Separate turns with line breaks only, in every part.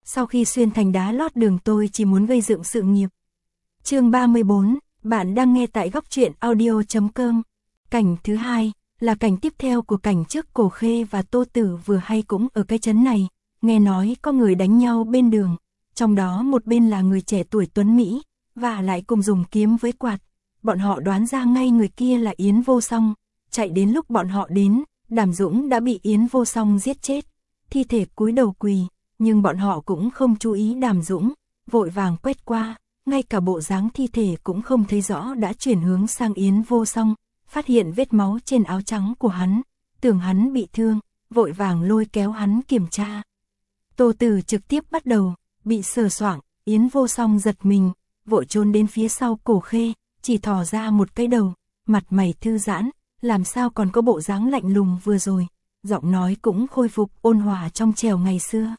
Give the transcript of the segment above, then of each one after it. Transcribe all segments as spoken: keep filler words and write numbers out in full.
sau khi xuyên thành đá lót đường tôi chỉ muốn gây dựng sự nghiệp. Chương ba mươi bốn, bạn đang nghe tại góc truyện audio chấm com. Cảnh thứ hai là cảnh tiếp theo của cảnh trước. Cổ Khê và Tô Tử vừa hay cũng ở cái trấn này, nghe nói có người đánh nhau bên đường, trong đó một bên là người trẻ tuổi tuấn Mỹ, và lại cùng dùng kiếm với quạt. Bọn họ đoán ra ngay người kia là Yến Vô Song, chạy đến lúc bọn họ đến, Đàm Dũng đã bị Yến Vô Song giết chết, thi thể cúi đầu quỳ, nhưng bọn họ cũng không chú ý Đàm Dũng, vội vàng quét qua, ngay cả bộ dáng thi thể cũng không thấy rõ đã chuyển hướng sang Yến Vô Song, phát hiện vết máu trên áo trắng của hắn, tưởng hắn bị thương, vội vàng lôi kéo hắn kiểm tra. Tô Tử trực tiếp bắt đầu, bị sờ soạng, Yến Vô Song giật mình, vội trốn đến phía sau Cổ Khê, chỉ thò ra một cái đầu, mặt mày thư giãn, làm sao còn có bộ dáng lạnh lùng vừa rồi, giọng nói cũng khôi phục ôn hòa trong trẻo ngày xưa.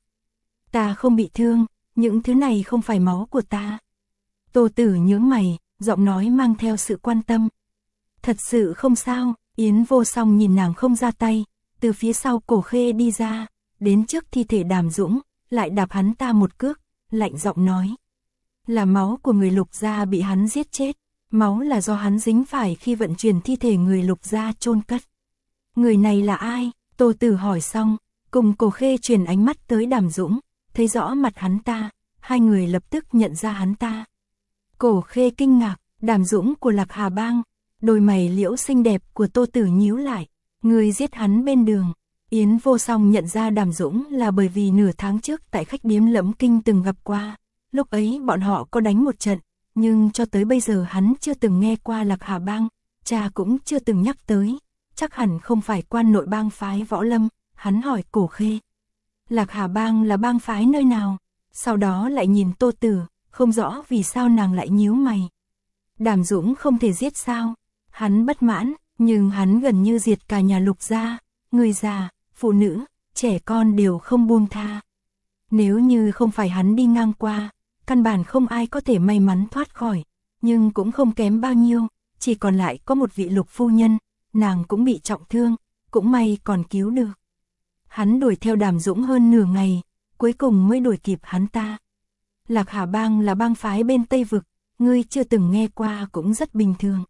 Ta không bị thương, những thứ này không phải máu của ta. Tô Tử nhướng mày, giọng nói mang theo sự quan tâm. Thật sự không sao. Yến Vô Song nhìn nàng không ra tay, từ phía sau Cổ Khê đi ra, đến trước thi thể Đàm Dũng, lại đạp hắn ta một cước, lạnh giọng nói. Là máu của người Lục gia bị hắn giết chết, máu là do hắn dính phải khi vận chuyển thi thể người Lục gia chôn cất. Người này là ai? Tô Tử hỏi xong, cùng Cổ Khê truyền ánh mắt tới Đàm Dũng, thấy rõ mặt hắn ta, hai người lập tức nhận ra hắn ta. Cổ Khê kinh ngạc, Đàm Dũng của Lạc Hà Bang. Đôi mày liễu xinh đẹp của Tô Tử nhíu lại, người giết hắn bên đường. Yến Vô Song nhận ra Đàm Dũng là bởi vì nửa tháng trước tại khách điếm Lẫm Kinh từng gặp qua, lúc ấy bọn họ có đánh một trận, nhưng cho tới bây giờ hắn chưa từng nghe qua Lạc Hà Bang, cha cũng chưa từng nhắc tới, chắc hẳn không phải quan nội bang phái võ lâm. Hắn hỏi Cổ Khê, Lạc Hà Bang là bang phái nơi nào? Sau đó lại nhìn Tô Tử, không rõ vì sao nàng lại nhíu mày. Đàm Dũng không thể giết sao? Hắn bất mãn, nhưng hắn gần như diệt cả nhà Lục gia, người già, phụ nữ, trẻ con đều không buông tha. Nếu như không phải hắn đi ngang qua, căn bản không ai có thể may mắn thoát khỏi, nhưng cũng không kém bao nhiêu, chỉ còn lại có một vị Lục phu nhân, nàng cũng bị trọng thương, cũng may còn cứu được. Hắn đuổi theo Đàm Dũng hơn nửa ngày, cuối cùng mới đuổi kịp hắn ta. Lạc Hà Bang là bang phái bên Tây Vực, ngươi chưa từng nghe qua cũng rất bình thường.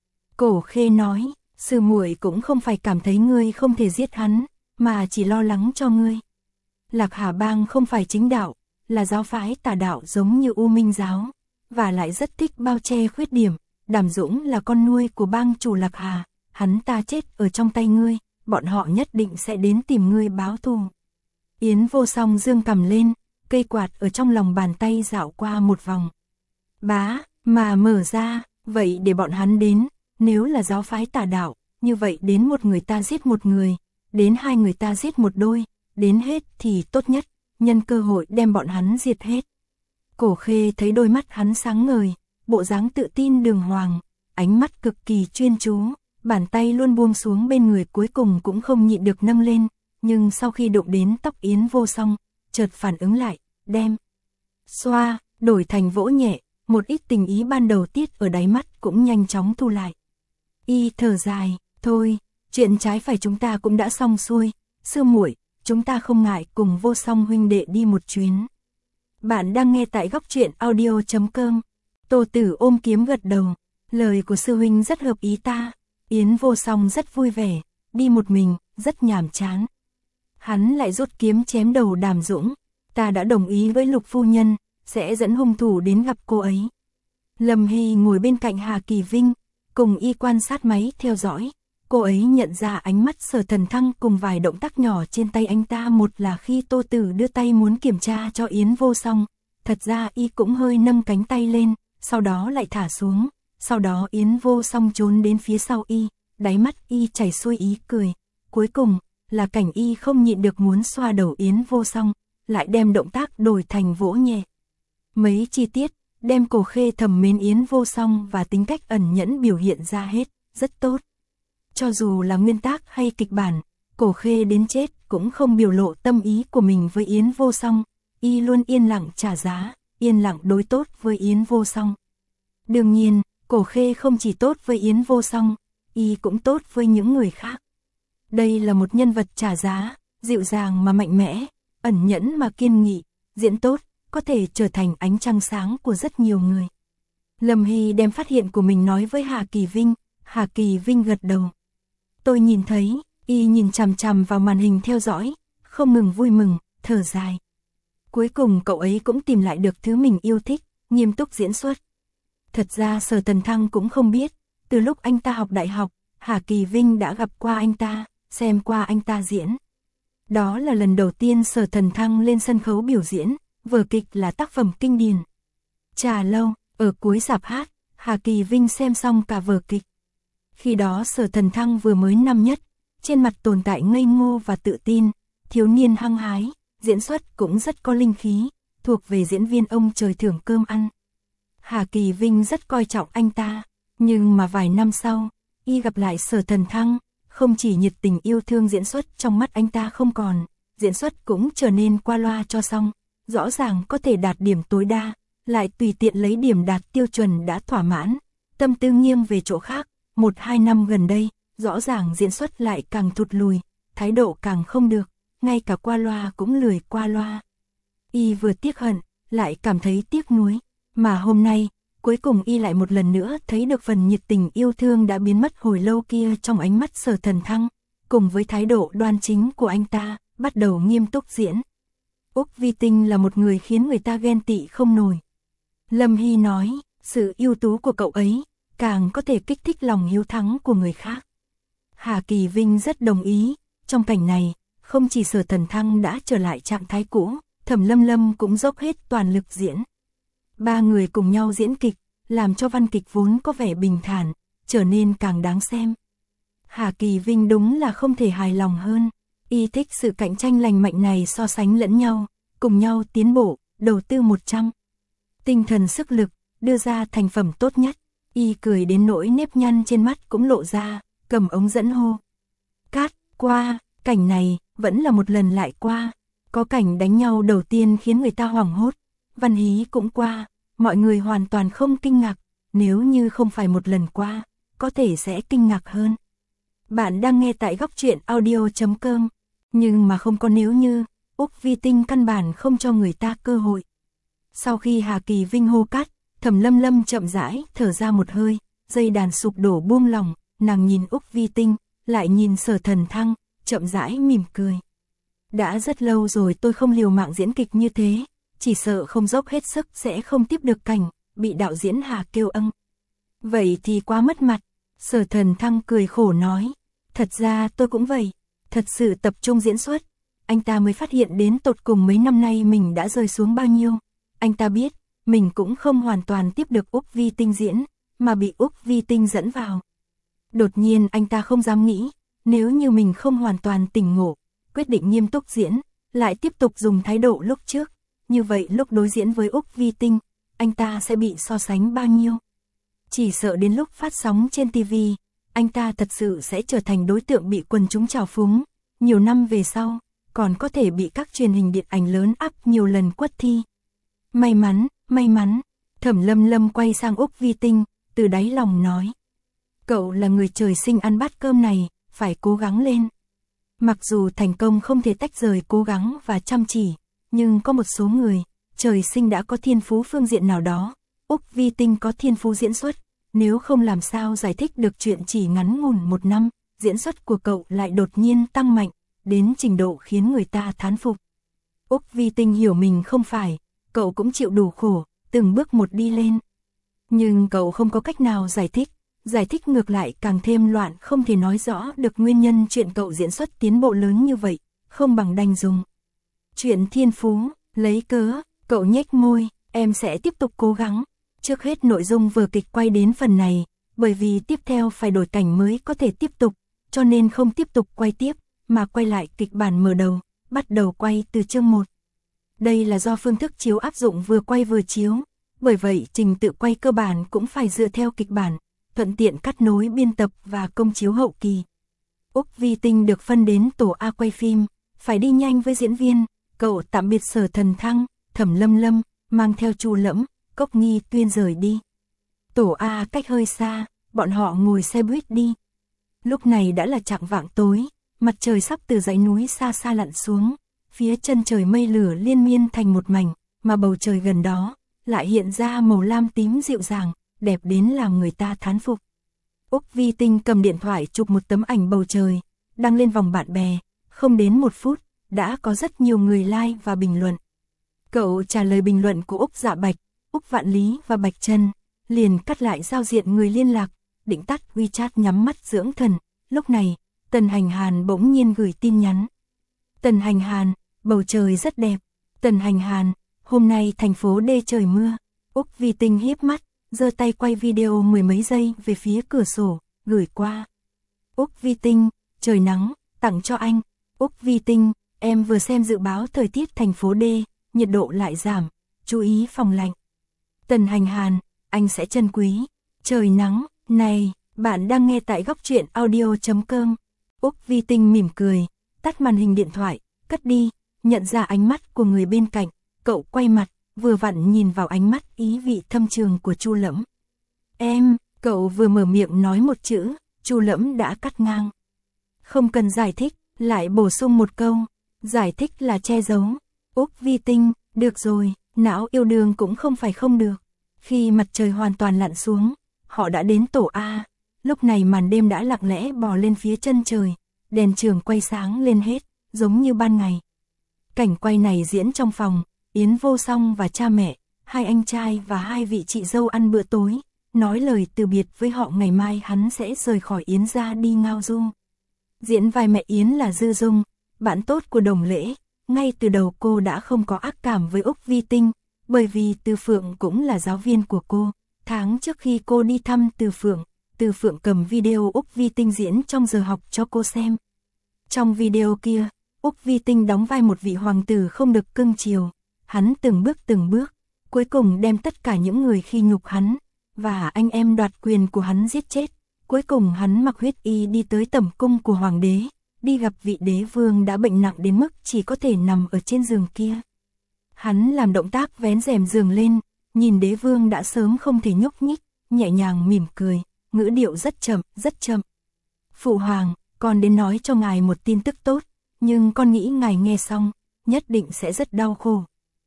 Cổ Khê nói, sư muội cũng không phải cảm thấy ngươi không thể giết hắn, mà chỉ lo lắng cho ngươi. Lạc Hà Bang không phải chính đạo, là giáo phái tà đạo giống như U Minh giáo, và lại rất thích bao che khuyết điểm. Đàm Dũng là con nuôi của bang chủ Lạc Hà, hắn ta chết ở trong tay ngươi, bọn họ nhất định sẽ đến tìm ngươi báo thù. Yến Vô Song dương cầm lên, cây quạt ở trong lòng bàn tay dạo qua một vòng. Bá, mà mở ra, vậy để bọn hắn đến. Nếu là giáo phái tà đạo, như vậy đến một người ta giết một người, đến hai người ta giết một đôi, đến hết thì tốt nhất, nhân cơ hội đem bọn hắn diệt hết. Cổ Khê thấy đôi mắt hắn sáng ngời, bộ dáng tự tin đường hoàng, ánh mắt cực kỳ chuyên chú, bàn tay luôn buông xuống bên người cuối cùng cũng không nhịn được nâng lên, nhưng sau khi đụng đến tóc Yến Vô Song, chợt phản ứng lại, đem xoa, đổi thành vỗ nhẹ, một ít tình ý ban đầu tiết ở đáy mắt cũng nhanh chóng thu lại. Y thở dài, thôi, chuyện trái phải chúng ta cũng đã xong xuôi, sư muội, chúng ta không ngại cùng Vô Song huynh đệ đi một chuyến. Bạn đang nghe tại góc truyện audio chấm com. Tô Tử ôm kiếm gật đầu, lời của sư huynh rất hợp ý ta. Yến Vô Song rất vui vẻ, đi một mình, rất nhàm chán. Hắn lại rút kiếm chém đầu Đàm Dũng, ta đã đồng ý với Lục phu nhân, sẽ dẫn hung thủ đến gặp cô ấy. Lâm Hy ngồi bên cạnh Hà Kỳ Vinh, cùng y quan sát máy theo dõi, cô ấy nhận ra ánh mắt Sở Thần Thăng cùng vài động tác nhỏ trên tay anh ta, một là khi Tô Tử đưa tay muốn kiểm tra cho Yến Vô Song, thật ra y cũng hơi nâng cánh tay lên, sau đó lại thả xuống, sau đó Yến Vô Song trốn đến phía sau y, đáy mắt y chảy xuôi ý cười, cuối cùng là cảnh y không nhịn được muốn xoa đầu Yến Vô Song, lại đem động tác đổi thành vỗ nhẹ. Mấy chi tiết đem Cổ Khê thầm mến Yến Vô Song và tính cách ẩn nhẫn biểu hiện ra hết, rất tốt. Cho dù là nguyên tác hay kịch bản, Cổ Khê đến chết cũng không biểu lộ tâm ý của mình với Yến Vô Song, y luôn yên lặng trả giá, yên lặng đối tốt với Yến Vô Song. Đương nhiên, Cổ Khê không chỉ tốt với Yến Vô Song, y cũng tốt với những người khác. Đây là một nhân vật trả giá, dịu dàng mà mạnh mẽ, ẩn nhẫn mà kiên nghị, diễn tốt, có thể trở thành ánh trăng sáng của rất nhiều người. Lâm Hy đem phát hiện của mình nói với Hà Kỳ Vinh, Hà Kỳ Vinh gật đầu. Tôi nhìn thấy, y nhìn chằm chằm vào màn hình theo dõi, không ngừng vui mừng, thở dài. Cuối cùng cậu ấy cũng tìm lại được thứ mình yêu thích, nghiêm túc diễn xuất. Thật ra Sở Tần Thăng cũng không biết, từ lúc anh ta học đại học, Hà Kỳ Vinh đã gặp qua anh ta, xem qua anh ta diễn. Đó là lần đầu tiên Sở Tần Thăng lên sân khấu biểu diễn, vở kịch là tác phẩm kinh điển. Trà lâu, ở cuối rạp hát, Hà Kỳ Vinh xem xong cả vở kịch. Khi đó Sở Tần Thăng vừa mới năm nhất, trên mặt tồn tại ngây ngô và tự tin, thiếu niên hăng hái, diễn xuất cũng rất có linh khí, thuộc về diễn viên ông trời thưởng cơm ăn. Hà Kỳ Vinh rất coi trọng anh ta, nhưng mà vài năm sau, y gặp lại Sở Tần Thăng, không chỉ nhiệt tình yêu thương diễn xuất trong mắt anh ta không còn, diễn xuất cũng trở nên qua loa cho xong, rõ ràng có thể đạt điểm tối đa, lại tùy tiện lấy điểm đạt tiêu chuẩn đã thỏa mãn, tâm tư nghiêng về chỗ khác, một hai năm gần đây, rõ ràng diễn xuất lại càng thụt lùi, thái độ càng không được, ngay cả qua loa cũng lười qua loa. Y vừa tiếc hận, lại cảm thấy tiếc nuối, mà hôm nay, cuối cùng y lại một lần nữa thấy được phần nhiệt tình yêu thương đã biến mất hồi lâu kia trong ánh mắt Sở Tần Thăng, cùng với thái độ đoan chính của anh ta, bắt đầu nghiêm túc diễn. Úc Vi Tinh là một người khiến người ta ghen tị không nổi. Lâm Hy nói, sự ưu tú của cậu ấy, càng có thể kích thích lòng hiếu thắng của người khác. Hà Kỳ Vinh rất đồng ý, trong cảnh này, không chỉ Sở Tần Thăng đã trở lại trạng thái cũ, Thẩm Lâm Lâm cũng dốc hết toàn lực diễn. Ba người cùng nhau diễn kịch, làm cho văn kịch vốn có vẻ bình thản, trở nên càng đáng xem. Hà Kỳ Vinh đúng là không thể hài lòng hơn, y thích sự cạnh tranh lành mạnh này so sánh lẫn nhau, cùng nhau tiến bộ, đầu tư một trăm. Tinh thần sức lực, đưa ra thành phẩm tốt nhất, y cười đến nỗi nếp nhăn trên mắt cũng lộ ra, cầm ống dẫn hô. Cát, qua, cảnh này, vẫn là một lần lại qua, có cảnh đánh nhau đầu tiên khiến người ta hoảng hốt, Văn Hí cũng qua, mọi người hoàn toàn không kinh ngạc, nếu như không phải một lần qua, có thể sẽ kinh ngạc hơn. Bạn đang nghe tại góc truyện audio chấm com, nhưng mà không có nếu như, Úc Vi Tinh căn bản không cho người ta cơ hội. Sau khi Hà Kỳ Vinh hô cắt, Thẩm Lâm Lâm chậm rãi thở ra một hơi, dây đàn sụp đổ buông lỏng, nàng nhìn Úc Vi Tinh, lại nhìn Sở Tần Thăng, chậm rãi mỉm cười. Đã rất lâu rồi tôi không liều mạng diễn kịch như thế, chỉ sợ không dốc hết sức sẽ không tiếp được cảnh, bị đạo diễn Hà kêu âng. Vậy thì quá mất mặt, Sở Tần Thăng cười khổ nói, thật ra tôi cũng vậy, thật sự tập trung diễn xuất, anh ta mới phát hiện đến tột cùng mấy năm nay mình đã rơi xuống bao nhiêu. Anh ta biết, mình cũng không hoàn toàn tiếp được Úc Vi Tinh diễn, mà bị Úc Vi Tinh dẫn vào. Đột nhiên anh ta không dám nghĩ, nếu như mình không hoàn toàn tỉnh ngộ, quyết định nghiêm túc diễn, lại tiếp tục dùng thái độ lúc trước, như vậy lúc đối diễn với Úc Vi Tinh, anh ta sẽ bị so sánh bao nhiêu. Chỉ sợ đến lúc phát sóng trên ti vi, anh ta thật sự sẽ trở thành đối tượng bị quần chúng trào phúng, nhiều năm về sau, còn có thể bị các truyền hình điện ảnh lớn áp nhiều lần quất thi. May mắn, may mắn, Thẩm Lâm Lâm quay sang Úc Vi Tinh, từ đáy lòng nói. Cậu là người trời sinh ăn bát cơm này, phải cố gắng lên. Mặc dù thành công không thể tách rời cố gắng và chăm chỉ, nhưng có một số người, trời sinh đã có thiên phú phương diện nào đó. Úc Vi Tinh có thiên phú diễn xuất, nếu không làm sao giải thích được chuyện chỉ ngắn ngủn một năm, diễn xuất của cậu lại đột nhiên tăng mạnh, đến trình độ khiến người ta thán phục. Úc Vi Tinh hiểu mình không phải, cậu cũng chịu đủ khổ, từng bước một đi lên. Nhưng cậu không có cách nào giải thích, giải thích ngược lại càng thêm loạn, không thể nói rõ được nguyên nhân chuyện cậu diễn xuất tiến bộ lớn như vậy, không bằng đành dùng chuyện thiên phú, lấy cớ, cậu nhếch môi, em sẽ tiếp tục cố gắng. Trước hết nội dung vở kịch quay đến phần này, bởi vì tiếp theo phải đổi cảnh mới có thể tiếp tục, cho nên không tiếp tục quay tiếp, mà quay lại kịch bản mở đầu, bắt đầu quay từ chương một. Đây là do phương thức chiếu áp dụng vừa quay vừa chiếu, bởi vậy trình tự quay cơ bản cũng phải dựa theo kịch bản, thuận tiện cắt nối biên tập và công chiếu hậu kỳ. Úc Vi Tinh được phân đến tổ A quay phim, phải đi nhanh với diễn viên, cậu tạm biệt Sở Tần Thăng, Thẩm Lâm Lâm, mang theo Chu Lẫm, Cốc Nghi Tuyên rời đi. Tổ A cách hơi xa, bọn họ ngồi xe buýt đi. Lúc này đã là chạng vạng tối, mặt trời sắp từ dãy núi xa xa lặn xuống, phía chân trời mây lửa liên miên thành một mảnh, mà bầu trời gần đó lại hiện ra màu lam tím dịu dàng, đẹp đến làm người ta thán phục. Úc Vi Tinh cầm điện thoại chụp một tấm ảnh bầu trời, đăng lên vòng bạn bè, không đến một phút, đã có rất nhiều người like và bình luận. Cậu trả lời bình luận của Úc Dạ Bạch, Úc Vạn Lý và Bạch Trân, liền cắt lại giao diện người liên lạc, định tắt WeChat nhắm mắt dưỡng thần. Lúc này, Tần Hành Hàn bỗng nhiên gửi tin nhắn. Tần Hành Hàn, bầu trời rất đẹp. Tần Hành Hàn, hôm nay thành phố D trời mưa. Úc Vi Tinh híp mắt, giơ tay quay video mười mấy giây về phía cửa sổ, gửi qua. Úc Vi Tinh, trời nắng, tặng cho anh. Úc Vi Tinh, em vừa xem dự báo thời tiết thành phố D, nhiệt độ lại giảm, chú ý phòng lạnh. Tần Hành Hàn, anh sẽ trân quý. Trời nắng, này, bạn đang nghe tại góc truyện audio chấm com. Úc Vi Tinh mỉm cười, tắt màn hình điện thoại, cất đi, nhận ra ánh mắt của người bên cạnh, cậu quay mặt, vừa vặn nhìn vào ánh mắt ý vị thâm trường của Chu Lẫm. Em, cậu vừa mở miệng nói một chữ, Chu Lẫm đã cắt ngang. Không cần giải thích, lại bổ sung một câu, giải thích là che giấu. Úc Vi Tinh, được rồi, não yêu đương cũng không phải không được. Khi mặt trời hoàn toàn lặn xuống, họ đã đến tổ A. Lúc này màn đêm đã lặng lẽ bò lên phía chân trời, đèn trường quay sáng lên hết, giống như ban ngày. Cảnh quay này diễn trong phòng, Yến Vô Song và cha mẹ, hai anh trai và hai vị chị dâu ăn bữa tối, nói lời từ biệt với họ ngày mai hắn sẽ rời khỏi Yến gia đi ngao du. Diễn vai mẹ Yến là Dư Dung, bạn tốt của Đồng Lễ, ngay từ đầu cô đã không có ác cảm với Úc Vi Tinh, bởi vì Từ Phượng cũng là giáo viên của cô. Tháng trước khi cô đi thăm Từ Phượng, Từ Phượng cầm video Úc Vi Tinh diễn trong giờ học cho cô xem. Trong video kia, Úc Vi Tinh đóng vai một vị hoàng tử không được cưng chiều, hắn từng bước từng bước, cuối cùng đem tất cả những người khi nhục hắn, và anh em đoạt quyền của hắn giết chết. Cuối cùng hắn mặc huyết y đi tới tẩm cung của hoàng đế, đi gặp vị đế vương đã bệnh nặng đến mức chỉ có thể nằm ở trên giường kia. Hắn làm động tác vén rèm giường lên, nhìn đế vương đã sớm không thể nhúc nhích, nhẹ nhàng mỉm cười, ngữ điệu rất chậm, rất chậm. Phụ hoàng, con đến nói cho ngài một tin tức tốt, nhưng con nghĩ ngài nghe xong, nhất định sẽ rất đau khổ.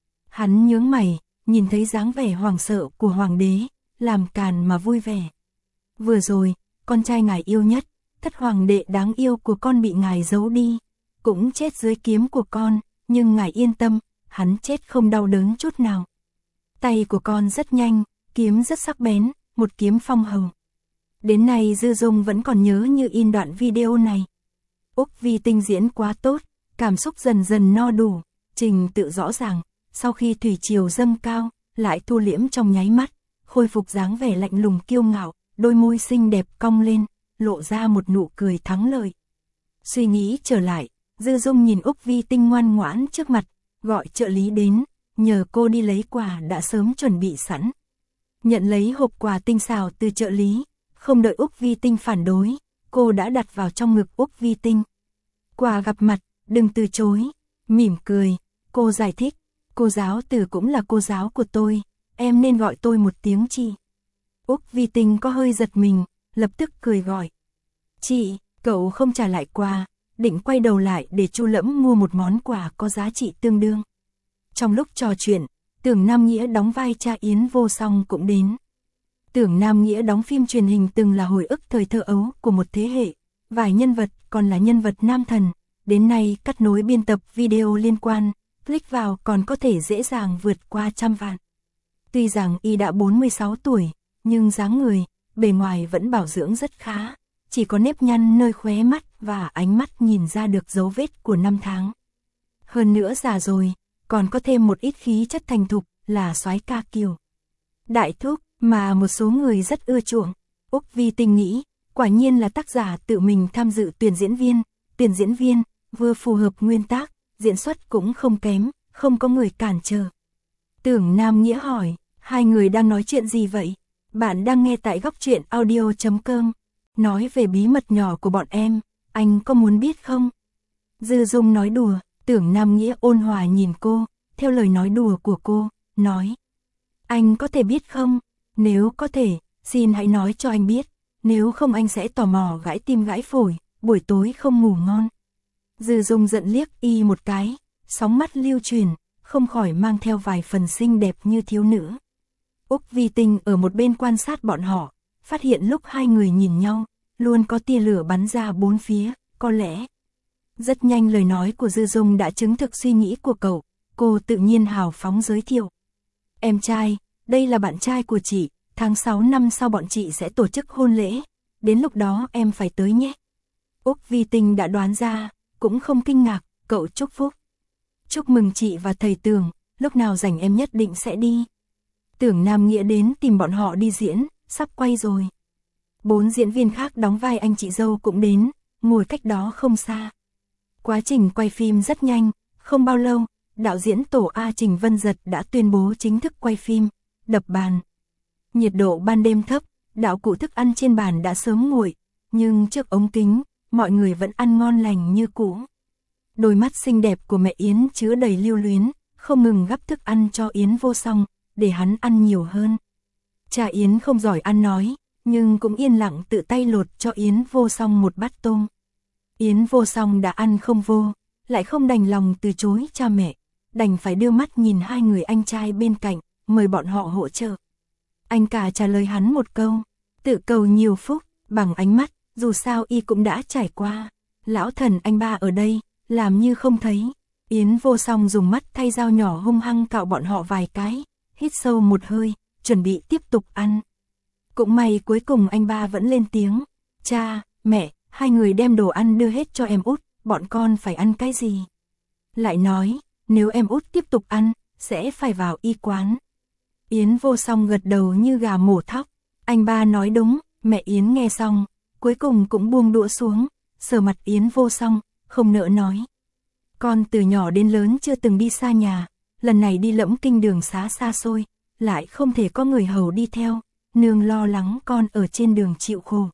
Hắn nhướng mày, nhìn thấy dáng vẻ hoàng sợ của hoàng đế, làm càn mà vui vẻ. Vừa rồi, con trai ngài yêu nhất, thất hoàng đệ đáng yêu của con bị ngài giấu đi, cũng chết dưới kiếm của con, nhưng ngài yên tâm, hắn chết không đau đớn chút nào. Tay của con rất nhanh, kiếm rất sắc bén, một kiếm phong hầu. Đến nay Dư Dung vẫn còn nhớ như in đoạn video này. Úc Vi Tinh diễn quá tốt, cảm xúc dần dần no đủ, trình tự rõ ràng, sau khi thủy triều dâng cao, lại thu liễm trong nháy mắt, khôi phục dáng vẻ lạnh lùng kiêu ngạo, đôi môi xinh đẹp cong lên, lộ ra một nụ cười thắng lợi. Suy nghĩ trở lại, Dư Dung nhìn Úc Vi Tinh ngoan ngoãn trước mặt, gọi trợ lý đến, nhờ cô đi lấy quà đã sớm chuẩn bị sẵn. Nhận lấy hộp quà tinh xảo từ trợ lý, không đợi Úc Vi Tinh phản đối, cô đã đặt vào trong ngực Úc Vi Tinh. Quà gặp mặt, đừng từ chối. Mỉm cười, cô giải thích, cô giáo Từ cũng là cô giáo của tôi, em nên gọi tôi một tiếng chị. Úc Vi Tinh có hơi giật mình, lập tức cười gọi. Chị, cậu không trả lại quà, định quay đầu lại để Chu Lẫm mua một món quà có giá trị tương đương. Trong lúc trò chuyện, Tưởng Nam Nghĩa đóng vai cha Yến Vô Song cũng đến. Tưởng Nam Nghĩa đóng phim truyền hình từng là hồi ức thời thơ ấu của một thế hệ, vài nhân vật còn là nhân vật nam thần, đến nay cắt nối biên tập video liên quan, click vào còn có thể dễ dàng vượt qua trăm vạn. Tuy rằng y đã bốn mươi sáu tuổi, nhưng dáng người, bề ngoài vẫn bảo dưỡng rất khá, chỉ có nếp nhăn nơi khóe mắt và ánh mắt nhìn ra được dấu vết của năm tháng. Hơn nữa già rồi, còn có thêm một ít khí chất thành thục là soái ca kiều. Đại thúc mà một số người rất ưa chuộng. Úc Vi Tinh nghĩ, quả nhiên là tác giả tự mình tham dự tuyển diễn viên, tuyển diễn viên vừa phù hợp nguyên tác, diễn xuất cũng không kém, không có người cản trở. Tưởng Nam Nghĩa hỏi, hai người đang nói chuyện gì vậy? Bạn đang nghe tại góc truyện audio chấm com. Nói về bí mật nhỏ của bọn em, anh có muốn biết không? Dư Dung nói đùa, Tưởng Nam Nghĩa ôn hòa nhìn cô, theo lời nói đùa của cô, nói. Anh có thể biết không? Nếu có thể, xin hãy nói cho anh biết, nếu không anh sẽ tò mò gãi tim gãi phổi, buổi tối không ngủ ngon. Dư Dung giận liếc y một cái, sóng mắt lưu truyền, không khỏi mang theo vài phần xinh đẹp như thiếu nữ. Úc Vi Tinh ở một bên quan sát bọn họ, phát hiện lúc hai người nhìn nhau, luôn có tia lửa bắn ra bốn phía, có lẽ. Rất nhanh lời nói của Dư Dung đã chứng thực suy nghĩ của cậu, cô tự nhiên hào phóng giới thiệu. Em trai, đây là bạn trai của chị, tháng sáu năm sau bọn chị sẽ tổ chức hôn lễ, đến lúc đó em phải tới nhé. Úc Vi Tinh đã đoán ra, cũng không kinh ngạc, cậu chúc phúc. Chúc mừng chị và thầy Tưởng, lúc nào rảnh em nhất định sẽ đi. Tưởng Nam Nghĩa đến tìm bọn họ đi diễn, sắp quay rồi. Bốn diễn viên khác đóng vai anh chị dâu cũng đến, ngồi cách đó không xa. Quá trình quay phim rất nhanh, không bao lâu, đạo diễn tổ A Trình Vân Giật đã tuyên bố chính thức quay phim, đập bàn. Nhiệt độ ban đêm thấp, đạo cụ thức ăn trên bàn đã sớm nguội, nhưng trước ống kính, mọi người vẫn ăn ngon lành như cũ. Đôi mắt xinh đẹp của mẹ Yến chứa đầy lưu luyến, không ngừng gắp thức ăn cho Yến Vô Song, để hắn ăn nhiều hơn. Cha Yến không giỏi ăn nói, nhưng cũng yên lặng tự tay lột cho Yến Vô Song một bát tôm. Yến Vô Song đã ăn không vô, lại không đành lòng từ chối cha mẹ, đành phải đưa mắt nhìn hai người anh trai bên cạnh, mời bọn họ hỗ trợ. Anh cả trả lời hắn một câu, tự cầu nhiều phúc, bằng ánh mắt, dù sao y cũng đã trải qua. Lão thần anh ba ở đây, làm như không thấy. Yến Vô Song dùng mắt thay dao nhỏ hung hăng cạo bọn họ vài cái, hít sâu một hơi, chuẩn bị tiếp tục ăn. Cũng may cuối cùng anh ba vẫn lên tiếng, cha, mẹ, hai người đem đồ ăn đưa hết cho em út, bọn con phải ăn cái gì? Lại nói, nếu em út tiếp tục ăn, sẽ phải vào y quán. Yến Vô Song gật đầu như gà mổ thóc, anh ba nói đúng, mẹ Yến nghe xong, cuối cùng cũng buông đũa xuống, sờ mặt Yến Vô Song, không nỡ nói. Con từ nhỏ đến lớn chưa từng đi xa nhà, lần này đi lẫm kinh đường xá xa xôi, lại không thể có người hầu đi theo, nương lo lắng con ở trên đường chịu khổ.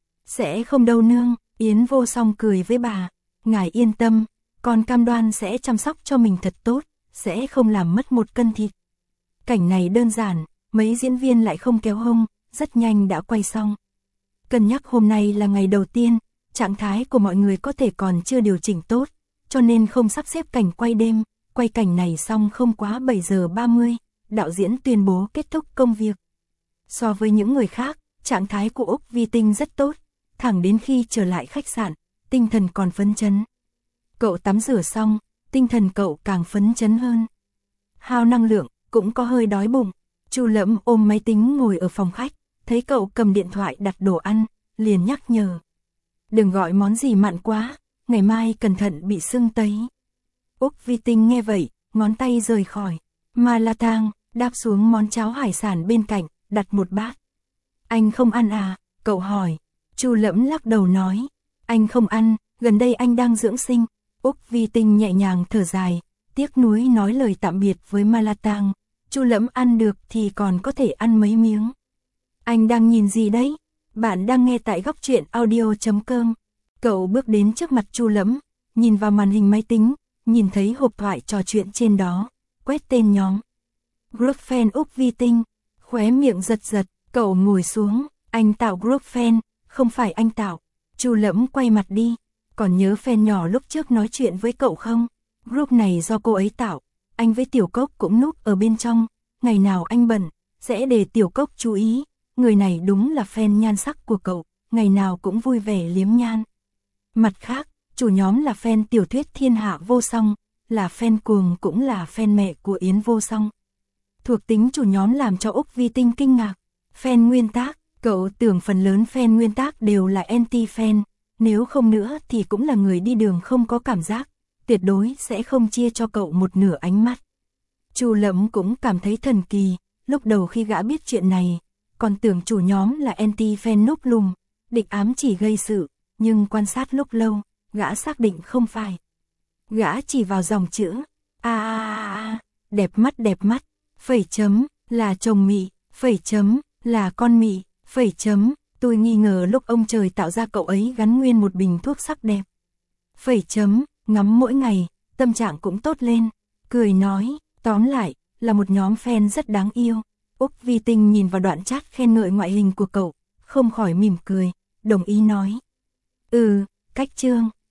Sẽ không đâu nương, Yến Vô Song cười với bà, ngài yên tâm, con cam đoan sẽ chăm sóc cho mình thật tốt, sẽ không làm mất một cân thịt. Cảnh này đơn giản, mấy diễn viên lại không kéo hông, rất nhanh đã quay xong. Cân nhắc hôm nay là ngày đầu tiên, trạng thái của mọi người có thể còn chưa điều chỉnh tốt, cho nên không sắp xếp cảnh quay đêm, quay cảnh này xong không quá bảy giờ ba mươi, đạo diễn tuyên bố kết thúc công việc. So với những người khác, trạng thái của Úc Vi Tinh rất tốt, thẳng đến khi trở lại khách sạn, tinh thần còn phấn chấn. Cậu tắm rửa xong, tinh thần cậu càng phấn chấn hơn. Hao năng lượng, cũng có hơi đói bụng. Chu Lẫm ôm máy tính ngồi ở phòng khách, thấy cậu cầm điện thoại đặt đồ ăn, liền nhắc nhở. Đừng gọi món gì mặn quá, ngày mai cẩn thận bị sưng tấy. Úc Vi Tinh nghe vậy, ngón tay rời khỏi. Ma La Thang, đáp xuống món cháo hải sản bên cạnh, đặt một bát. Anh không ăn à? Cậu hỏi. Chu Lẫm lắc đầu nói. Anh không ăn, gần đây anh đang dưỡng sinh. Úc Vi Tinh nhẹ nhàng thở dài, tiếc nuối nói lời tạm biệt với Ma La Thang. Chu Lẫm ăn được thì còn có thể ăn mấy miếng. Anh đang nhìn gì đấy? Bạn đang nghe tại góc truyện audio chấm com. Cậu bước đến trước mặt Chu Lẫm, nhìn vào màn hình máy tính, nhìn thấy hộp thoại trò chuyện trên đó, quét tên nhóm. Group fan Úc Vi Tinh, khóe miệng giật giật, cậu ngồi xuống, anh tạo group fan, không phải anh tạo. Chu Lẫm quay mặt đi, còn nhớ fan nhỏ lúc trước nói chuyện với cậu không? Group này do cô ấy tạo, anh với Tiểu Cốc cũng núp ở bên trong, ngày nào anh bận, sẽ để Tiểu Cốc chú ý, người này đúng là fan nhan sắc của cậu, ngày nào cũng vui vẻ liếm nhan. Mặt khác, chủ nhóm là fan tiểu thuyết Thiên Hạ Vô Song, là fan cuồng cũng là fan mẹ của Yến Vô Song. Thuộc tính chủ nhóm làm cho Úc Vi Tinh kinh ngạc. Fan nguyên tác, cậu tưởng phần lớn fan nguyên tác đều là anti-fan, nếu không nữa thì cũng là người đi đường không có cảm giác, tuyệt đối sẽ không chia cho cậu một nửa ánh mắt. Chu Lẫm cũng cảm thấy thần kỳ, lúc đầu khi gã biết chuyện này, còn tưởng chủ nhóm là anti-fan núp lùm, định ám chỉ gây sự, nhưng quan sát lúc lâu, gã xác định không phải. Gã chỉ vào dòng chữ, a a a, đẹp mắt đẹp mắt, phẩy chấm, là chồng mị, phẩy chấm, là con mị, phẩy chấm, tôi nghi ngờ lúc ông trời tạo ra cậu ấy gắn nguyên một bình thuốc sắc đẹp. Phẩy chấm, ngắm mỗi ngày, tâm trạng cũng tốt lên, cười nói, tóm lại, là một nhóm fan rất đáng yêu. Úc Vi Tinh nhìn vào đoạn chat khen ngợi ngoại hình của cậu, không khỏi mỉm cười, đồng ý nói. Ừ, cách chương.